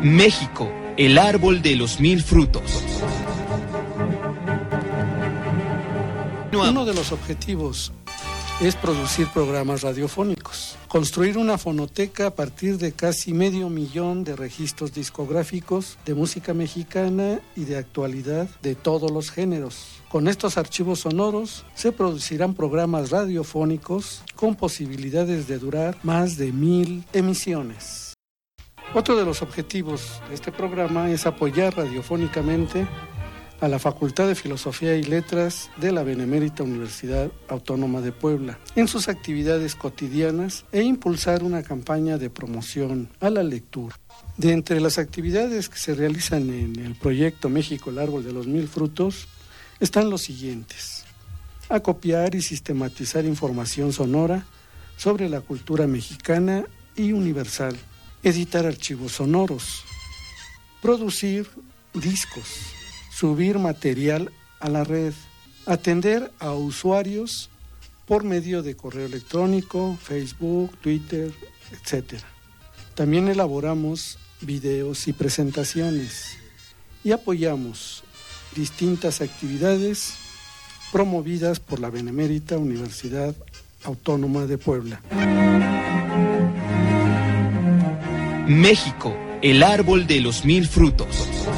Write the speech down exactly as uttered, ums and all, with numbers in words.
México, el árbol de los mil frutos. Uno de los objetivos es producir programas radiofónicos, construir una fonoteca a partir de casi medio millón de registros discográficos de música mexicana y de actualidad de todos los géneros. Con estos archivos sonoros se producirán programas radiofónicos con posibilidades de durar más de mil emisiones. Otro de los objetivos de este programa es apoyar radiofónicamente a la Facultad de Filosofía y Letras de la Benemérita Universidad Autónoma de Puebla en sus actividades cotidianas e impulsar una campaña de promoción a la lectura. De entre las actividades que se realizan en el proyecto México, el árbol de los mil frutos, están los siguientes: acopiar y sistematizar información sonora sobre la cultura mexicana y universal, editar archivos sonoros, producir discos, subir material a la red, atender a usuarios por medio de correo electrónico, Facebook, Twitter, etcétera. También elaboramos videos y presentaciones y apoyamos distintas actividades promovidas por la Benemérita Universidad Autónoma de Puebla. México, el árbol de los mil frutos.